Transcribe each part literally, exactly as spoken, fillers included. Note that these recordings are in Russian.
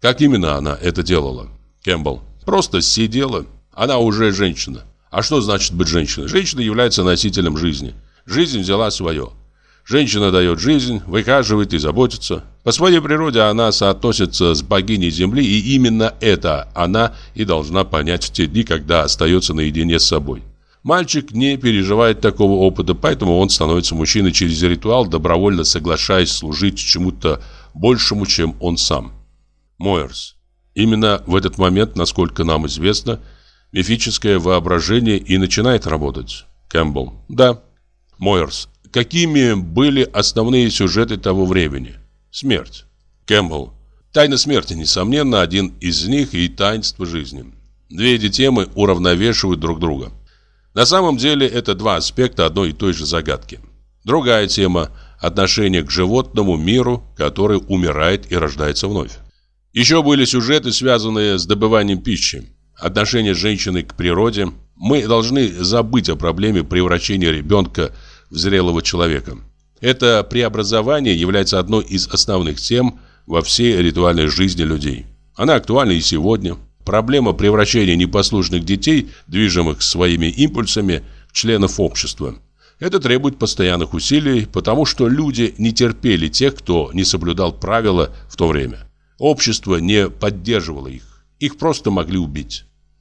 Как именно она это делала? Кэмпбелл. Просто сидела. Она уже женщина. А что значит быть женщиной? Женщина является носителем жизни. Жизнь взяла свое. Женщина дает жизнь, выхаживает и заботится. По своей природе она соотносится с богиней земли, и именно это она и должна понять в те дни, когда остается наедине с собой. Мальчик не переживает такого опыта, поэтому он становится мужчиной через ритуал, добровольно соглашаясь служить чему-то большему, чем он сам. Мойерс. Именно в этот момент, насколько нам известно, мифическое воображение и начинает работать. Кэмпбелл. Да. Мойерс. Какими были основные сюжеты того времени? Смерть. Кэмпбелл. Тайна смерти, несомненно, один из них, и таинство жизни. Две эти темы уравновешивают друг друга. На самом деле это два аспекта одной и той же загадки. Другая тема – отношение к животному миру, который умирает и рождается вновь. Еще были сюжеты, связанные с добыванием пищи. Отношение женщины к природе. Мы должны забыть о проблеме превращения ребенка в зрелого человека. Это преобразование является одной из основных тем во всей ритуальной жизни людей. Она актуальна и сегодня. Проблема превращения непослушных детей, движимых своими импульсами, в членов общества. Это требует постоянных усилий, потому что люди не терпели тех, кто не соблюдал правила в то время. Общество не поддерживало их. Их просто могли убить.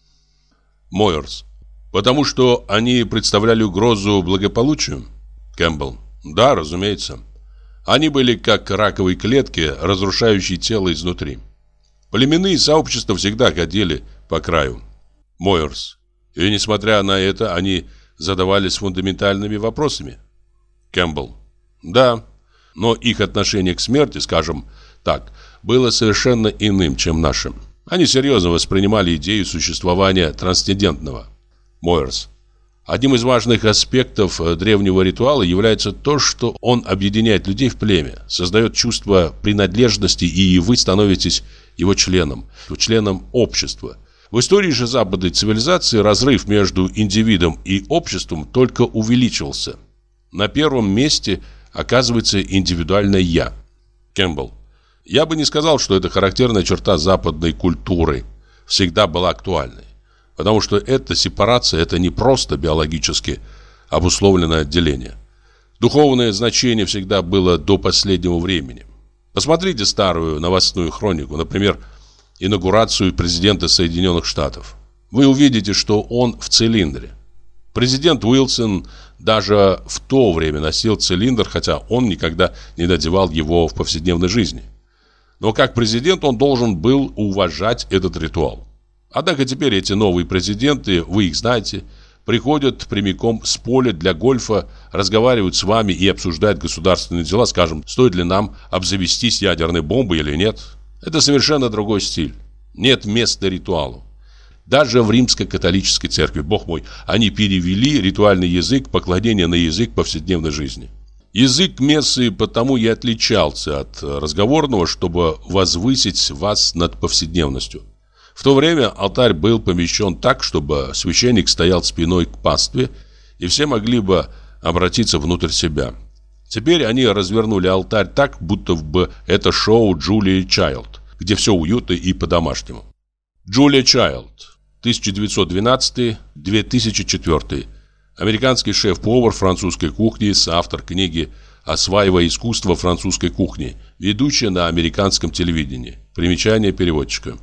Мойерс. Потому что они представляли угрозу благополучию? Кэмпбелл. Да, разумеется. Они были как раковые клетки, разрушающие тело изнутри. Племенные сообщества всегда ходили по краю. Мойерс. И несмотря на это, они задавались фундаментальными вопросами. Кэмпбелл. Да, но их отношение к смерти, скажем так, было совершенно иным, чем наше. Они серьезно воспринимали идею существования трансцендентного. Мойерс. Одним из важных аспектов древнего ритуала является то, что он объединяет людей в племя, создает чувство принадлежности, и вы становитесь его членом, членом общества. В истории же западной цивилизации разрыв между индивидом и обществом только увеличился. На первом месте оказывается индивидуальное «я». Кэмпбелл. Я бы не сказал, что это характерная черта западной культуры всегда была актуальной. Потому что эта сепарация – это не просто биологически обусловленное отделение. Духовное значение всегда было до последнего времени. Посмотрите старую новостную хронику, например, инаугурацию президента Соединенных Штатов. Вы увидите, что он в цилиндре. Президент Уилсон даже в то время носил цилиндр, хотя он никогда не надевал его в повседневной жизни. Но как президент он должен был уважать этот ритуал. Однако теперь эти новые президенты, вы их знаете, приходят прямиком с поля для гольфа, разговаривают с вами и обсуждают государственные дела, скажем, стоит ли нам обзавестись ядерной бомбой или нет. Это совершенно другой стиль. Нет места ритуалу. Даже в римско-католической церкви, бог мой, они перевели ритуальный язык поклонения на язык повседневной жизни. Язык мессы потому и отличался от разговорного, чтобы возвысить вас над повседневностью. В то время алтарь был помещен так, чтобы священник стоял спиной к пастве, и все могли бы обратиться внутрь себя. Теперь они развернули алтарь так, будто бы это шоу Джулии Чайлд, где все уютно и по-домашнему. Джулия Чайлд, тысяча девятьсот двенадцатый — две тысячи четвёртый. Американский шеф-повар французской кухни, соавтор книги «Осваивая искусство французской кухни», ведущая на американском телевидении. Примечание переводчика.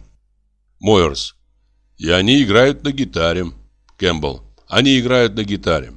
Мойерс. И они играют на гитаре. Кэмпбелл. Они играют на гитаре.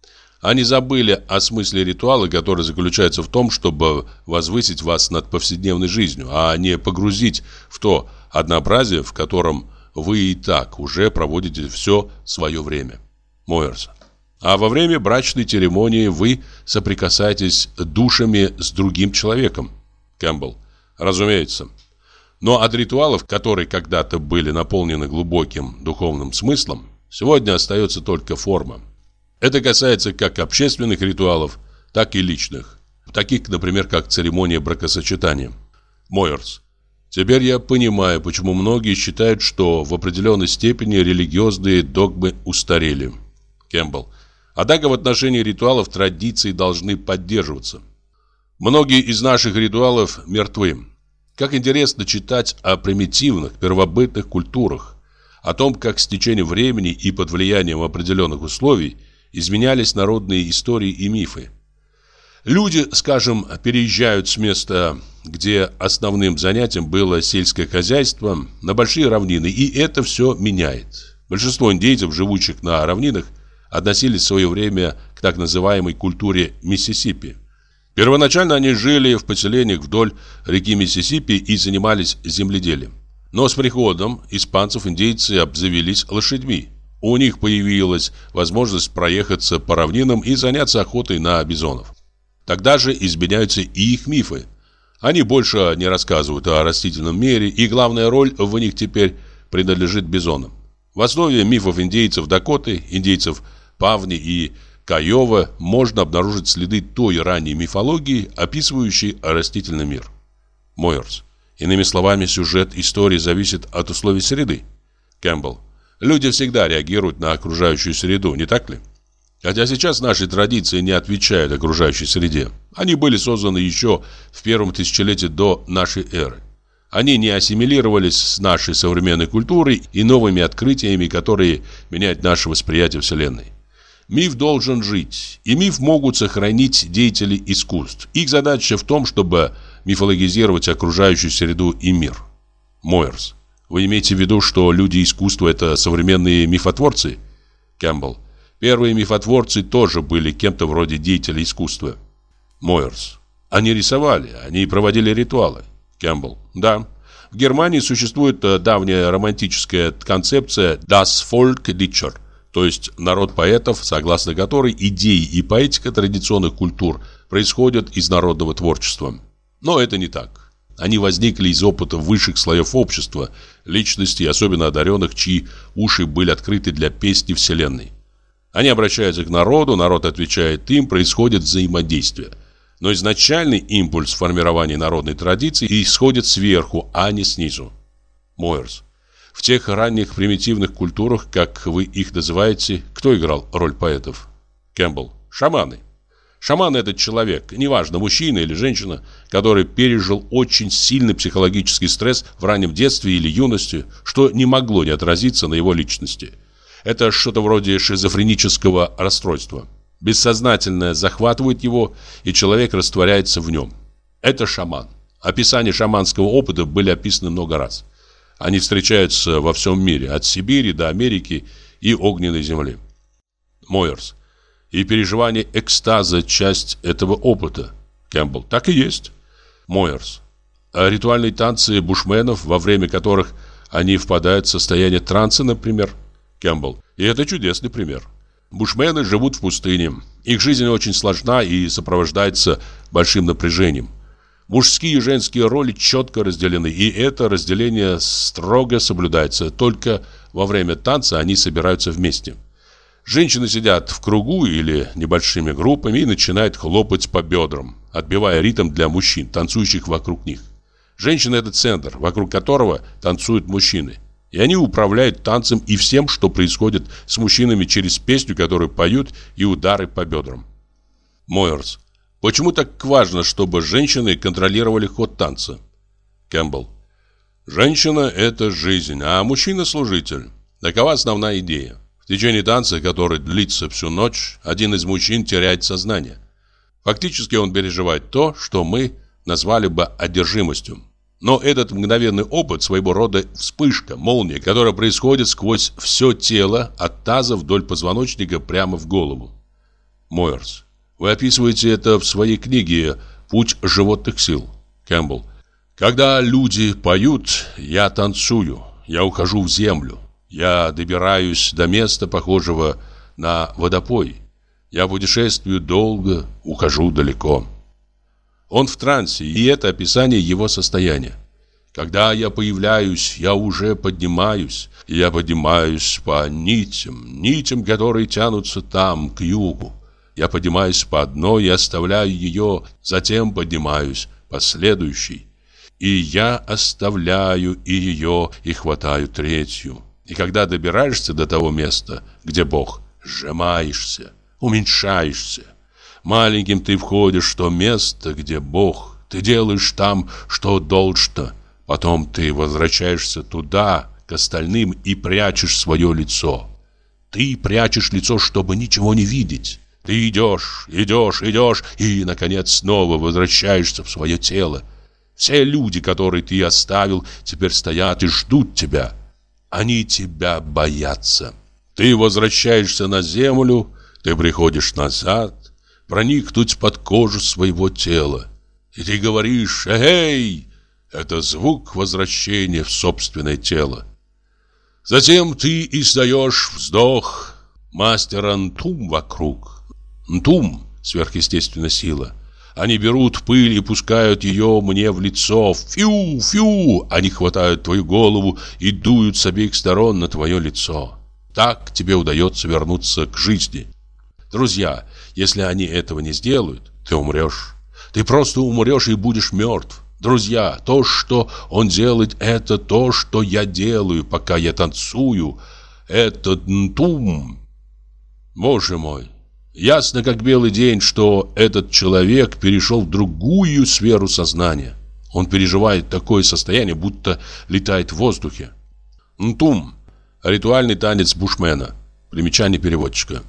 Они забыли о смысле ритуала, который заключается в том, чтобы возвысить вас над повседневной жизнью, а не погрузить в то однообразие, в котором вы и так уже проводите все свое время. Мойерс. А во время брачной церемонии вы соприкасаетесь душами с другим человеком. Кэмпбелл. Разумеется. Но от ритуалов, которые когда-то были наполнены глубоким духовным смыслом, сегодня остается только форма. Это касается как общественных ритуалов, так и личных. Таких, например, как церемония бракосочетания. Мойерс. Теперь я понимаю, почему многие считают, что в определенной степени религиозные догмы устарели. Кэмпбелл. Однако в отношении ритуалов традиции должны поддерживаться. Многие из наших ритуалов мертвы. Как интересно читать о примитивных, первобытных культурах, о том, как с течением времени и под влиянием определенных условий изменялись народные истории и мифы. Люди, скажем, переезжают с места, где основным занятием было сельское хозяйство, на большие равнины, и это все меняет. Большинство индейцев, живущих на равнинах, относились в свое время к так называемой культуре Миссисипи. Первоначально они жили в поселениях вдоль реки Миссисипи и занимались земледелием. Но с приходом испанцев индейцы обзавелись лошадьми. У них появилась возможность проехаться по равнинам и заняться охотой на бизонов. Тогда же изменяются и их мифы. Они больше не рассказывают о растительном мире, и главная роль в них теперь принадлежит бизонам. В основе мифов индейцев Дакоты, индейцев Павни и Кайова можно обнаружить следы той ранней мифологии, описывающей растительный мир. Мойерс. Иными словами, сюжет истории зависит от условий среды. Кэмпбелл. Люди всегда реагируют на окружающую среду, не так ли? Хотя сейчас наши традиции не отвечают окружающей среде. Они были созданы еще в первом тысячелетии до нашей эры. Они не ассимилировались с нашей современной культурой и новыми открытиями, которые меняют наше восприятие Вселенной. Миф должен жить, и миф могут сохранить деятели искусств. Их задача в том, чтобы мифологизировать окружающую среду и мир. Мойерс. Вы имеете в виду, что люди искусства – это современные мифотворцы? Кэмпбелл. Первые мифотворцы тоже были кем-то вроде деятелей искусства. Мойерс. Они рисовали, они проводили ритуалы. Кэмпбелл. Да. В Германии существует давняя романтическая концепция «Das Volk Dichter», то есть народ поэтов, согласно которой идеи и поэтика традиционных культур происходят из народного творчества. Но это не так. Они возникли из опыта высших слоев общества, личностей, особенно одаренных, чьи уши были открыты для песни Вселенной. Они обращаются к народу, народ отвечает им, происходит взаимодействие. Но изначальный импульс формирования народной традиции исходит сверху, а не снизу. Мойерс. В тех ранних примитивных культурах, как вы их называете, кто играл роль поэтов? Кэмпбелл. Шаманы. Шаман – это человек, неважно, мужчина или женщина, который пережил очень сильный психологический стресс в раннем детстве или юности, что не могло не отразиться на его личности. Это что-то вроде шизофренического расстройства. Бессознательное захватывает его, и человек растворяется в нем. Это шаман. Описания шаманского опыта были описаны много раз. Они встречаются во всем мире, от Сибири до Америки и огненной земли. Мойерс. И переживание экстаза – часть этого опыта. Кэмпбелл. Так и есть. Мойерс. А ритуальные танцы бушменов, во время которых они впадают в состояние транса, например. Кэмпбелл. И это чудесный пример. Бушмены живут в пустыне. Их жизнь очень сложна и сопровождается большим напряжением. Мужские и женские роли четко разделены, и это разделение строго соблюдается. Только во время танца они собираются вместе. Женщины сидят в кругу или небольшими группами и начинают хлопать по бедрам, отбивая ритм для мужчин, танцующих вокруг них. Женщина – это центр, вокруг которого танцуют мужчины. И они управляют танцем и всем, что происходит с мужчинами через песню, которую поют, и удары по бедрам. Мойерс. Почему так важно, чтобы женщины контролировали ход танца? Кэмпбелл. Женщина – это жизнь, а мужчина – служитель. Такова основная идея. В течение танца, который длится всю ночь, один из мужчин теряет сознание. Фактически он переживает то, что мы назвали бы одержимостью. Но этот мгновенный опыт своего рода вспышка, молния, которая происходит сквозь все тело, от таза вдоль позвоночника прямо в голову. Мойерс. Вы описываете это в своей книге «Путь животных сил». Кэмпбелл. Когда люди поют, я танцую, я ухожу в землю. Я добираюсь до места, похожего на водопой. Я путешествую долго, ухожу далеко. Он в трансе, и это описание его состояния. Когда я появляюсь, я уже поднимаюсь. Я поднимаюсь по нитям, нитям, которые тянутся там, к югу. Я поднимаюсь по одной и оставляю ее, затем поднимаюсь по следующей. И я оставляю и ее, и хватаю третью. И когда добираешься до того места, где Бог, сжимаешься, уменьшаешься. Маленьким ты входишь в то место, где Бог, Ты делаешь там, что должно. Потом ты возвращаешься туда, к остальным, и прячешь свое лицо. Ты прячешь лицо, чтобы ничего не видеть. Ты идешь, идешь, идешь, и, наконец, снова возвращаешься в свое тело. Все люди, которые ты оставил, теперь стоят и ждут тебя. Они тебя боятся. Ты возвращаешься на землю, ты приходишь назад, проникнуть под кожу своего тела. И ты говоришь: «Эй!» Это звук возвращения в собственное тело. Затем ты издаешь вздох. Мастер Нтум вокруг. Нтум — сверхъестественная сила. Они берут пыль и пускают ее мне в лицо. Фью, фью! Они хватают твою голову и дуют с обеих сторон на твое лицо. Так тебе удается вернуться к жизни. Друзья, если они этого не сделают, ты умрешь. Ты просто умрешь и будешь мертв. Друзья, то, что он делает, это то, что я делаю, пока я танцую. Это Нтум. Боже мой, ясно как белый день, что этот человек перешел в другую сферу сознания. Он переживает такое состояние, будто летает в воздухе. Нтум — ритуальный танец бушмена. Примечание переводчика.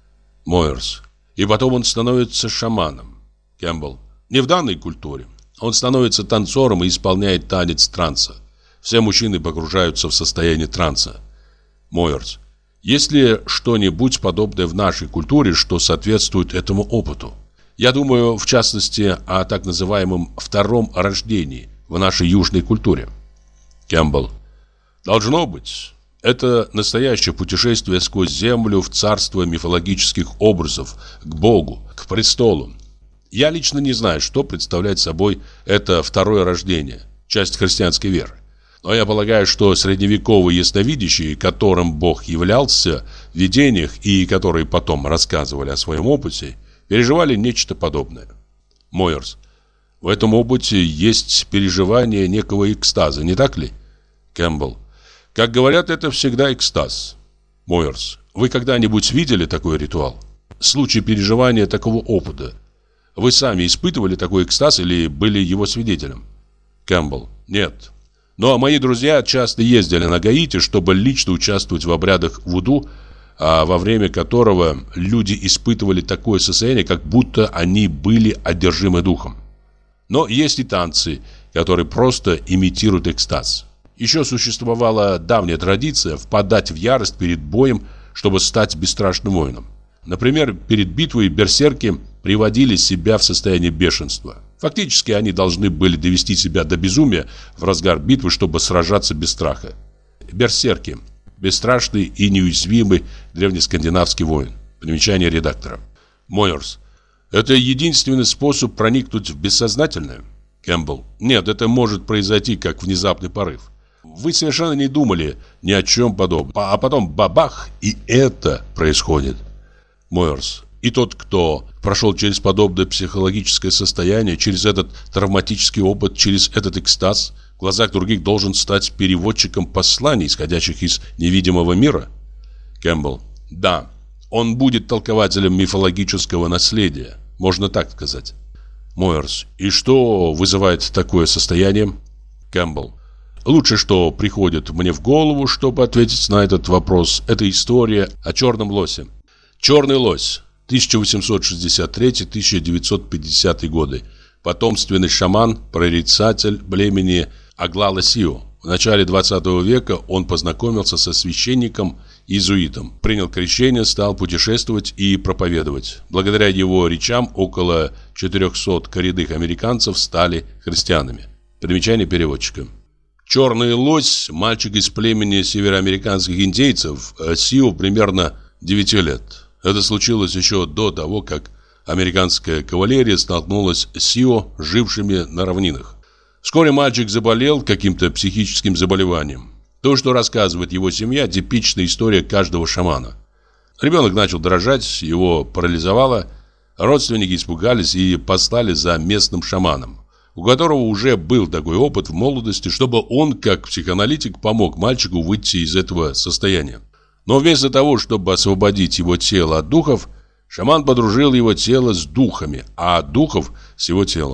Мойерс. И потом он становится шаманом. Кэмпбелл. Не в данной культуре. Он становится танцором и исполняет танец транса. Все мужчины погружаются в состояние транса. Мойерс. Есть ли что-нибудь подобное в нашей культуре, что соответствует этому опыту? Я думаю, в частности, о так называемом втором рождении в нашей южной культуре. Кэмпбелл. Должно быть. Это настоящее путешествие сквозь землю в царство мифологических образов, к Богу, к престолу. Я лично не знаю, что представляет собой это второе рождение, часть христианской веры. Но я полагаю, что средневековые ясновидящие, которым Бог являлся в видениях и которые потом рассказывали о своем опыте, переживали нечто подобное. Мойерс. В этом опыте есть переживание некого экстаза, не так ли? Кэмпбелл. Как говорят, это всегда экстаз. Мойерс. Вы когда-нибудь видели такой ритуал? Случай переживания такого опыта. Вы сами испытывали такой экстаз или были его свидетелем? Кэмпбелл. Нет. Но мои друзья часто ездили на Гаити, чтобы лично участвовать в обрядах вуду, а во время которого люди испытывали такое состояние, как будто они были одержимы духом. Но есть и танцы, которые просто имитируют экстаз. Еще существовала давняя традиция впадать в ярость перед боем, чтобы стать бесстрашным воином. Например, перед битвой берсерки приводили себя в состояние бешенства. Фактически они должны были довести себя до безумия в разгар битвы, чтобы сражаться без страха. Берсерки – бесстрашный и неуязвимый древнескандинавский воин. Примечание редактора. Мойерс. Это единственный способ проникнуть в бессознательное? Кэмпбелл. Нет, это может произойти как внезапный порыв. Вы совершенно не думали ни о чем подобном. А потом бабах, и это происходит. Мойерс. И тот, кто прошел через подобное психологическое состояние, через этот травматический опыт, через этот экстаз, в глазах других должен стать переводчиком посланий, исходящих из невидимого мира? Кэмпбелл. Да, он будет толкователем мифологического наследия, можно так сказать. Мойерс. И что вызывает такое состояние? Кэмпбелл. Лучшее, что приходит мне в голову, чтобы ответить на этот вопрос, это история о черном лосе. Черный лось. тысяча восемьсот шестьдесят третий — тысяча девятьсот пятидесятый годы. Потомственный шаман, прорицатель племени Аглала-Сио. В начале двадцатого века он познакомился со священником-иезуитом, принял крещение, стал путешествовать и проповедовать. Благодаря его речам около четырехсот коренных американцев стали христианами. Примечание переводчика. Черный лось, мальчик из племени североамериканских индейцев, Сио примерно девяти лет. Это случилось еще до того, как американская кавалерия столкнулась с Сио, жившими на равнинах. Вскоре мальчик заболел каким-то психическим заболеванием. То, что рассказывает его семья, типичная история каждого шамана. Ребенок начал дрожать, его парализовало. Родственники испугались и послали за местным шаманом, у которого уже был такой опыт в молодости, чтобы он, как психоаналитик, помог мальчику выйти из этого состояния. Но вместо того, чтобы освободить его тело от духов, шаман подружил его тело с духами, а духов с его телом.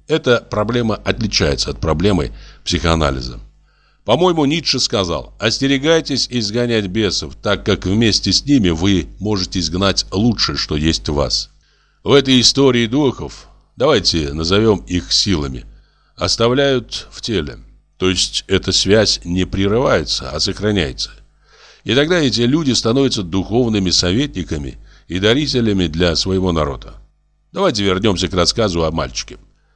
Эта проблема отличается от проблемы психоанализа. По-моему, Ницше сказал: «Остерегайтесь изгонять бесов, так как вместе с ними вы можете изгнать лучшее, что есть в вас». В этой истории духов, давайте назовем их силами, оставляют в теле. То есть эта связь не прерывается, а сохраняется. И тогда эти люди становятся духовными советниками и дарителями для своего народа. Давайте вернемся к рассказу о мальчике.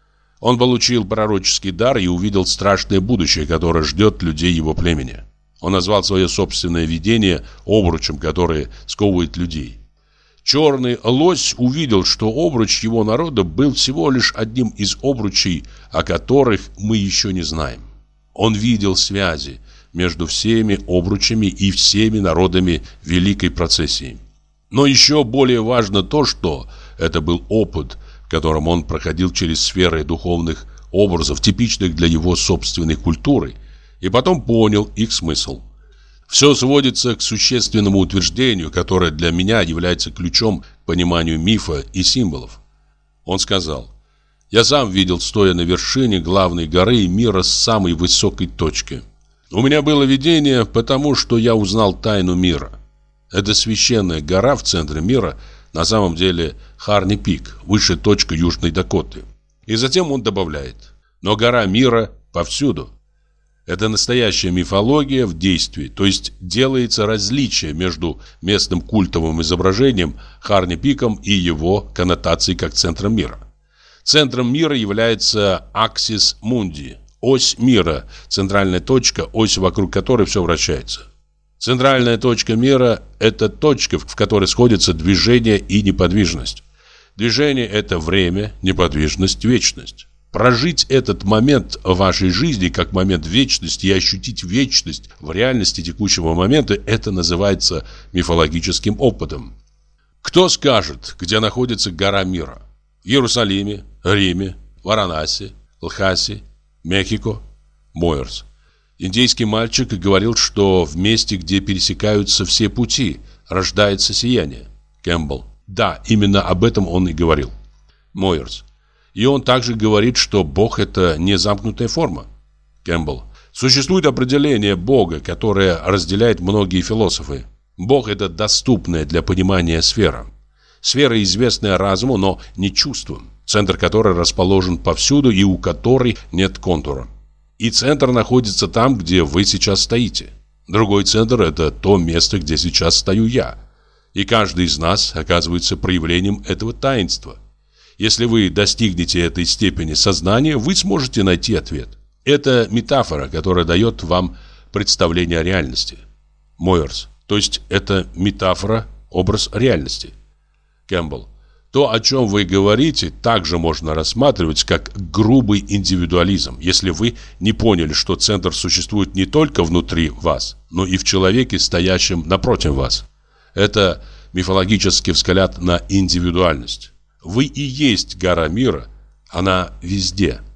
Он получил пророческий дар и увидел страшное будущее, которое ждет людей его племени. Он назвал свое собственное видение обручем, которое сковывает людей. Черный лось увидел, что обруч его народа был всего лишь одним из обручей, о которых мы еще не знаем. Он видел связи между всеми обручами и всеми народами великой процессии. Но еще более важно то, что это был опыт, в котором он проходил через сферы духовных образов, типичных для его собственной культуры, и потом понял их смысл. Все сводится к существенному утверждению, которое для меня является ключом к пониманию мифа и символов. Он сказал: «Я сам видел, стоя на вершине главной горы мира с самой высокой точки. У меня было видение, потому что я узнал тайну мира. Эта священная гора в центре мира на самом деле Харни-Пик, высшая точка Южной Дакоты». И затем он добавляет: «Но гора мира повсюду». Это настоящая мифология в действии, то есть делается различие между местным культовым изображением Харни-Пиком и его коннотацией как центром мира. Центром мира является Аксис Мунди, ось мира, центральная точка, ось, вокруг которой все вращается. Центральная точка мира – это точка, в которой сходятся движение и неподвижность. Движение – это время, неподвижность – вечность. Прожить этот момент в вашей жизни как момент вечности и ощутить вечность в реальности текущего момента – это называется мифологическим опытом. Кто скажет, где находится гора мира? В Иерусалиме, Риме, Варанаси, Лхаси, Мехико, Мойерс. Индейский мальчик говорил, что в месте, где пересекаются все пути, рождается сияние. Кэмпбелл. Да, именно об этом он и говорил. Мойерс. И он также говорит, что Бог – это не замкнутая форма. Кэмпбелл. Существует определение Бога, которое разделяет многие философы. Бог – это доступная для понимания сфера. Сфера, известная разуму, но не чувством, центр которой расположен повсюду и у которой нет контура. И центр находится там, где вы сейчас стоите. Другой центр – это то место, где сейчас стою я. И каждый из нас оказывается проявлением этого таинства. Если вы достигнете этой степени сознания, вы сможете найти ответ. Это метафора, которая дает вам представление о реальности. Мойерс. То есть это метафора, образ реальности. Кэмпбелл. То, о чем вы говорите, также можно рассматривать как грубый индивидуализм, если вы не поняли, что центр существует не только внутри вас, но и в человеке, стоящем напротив вас. Это мифологический взгляд на индивидуальность. Вы и есть гора мира, она везде.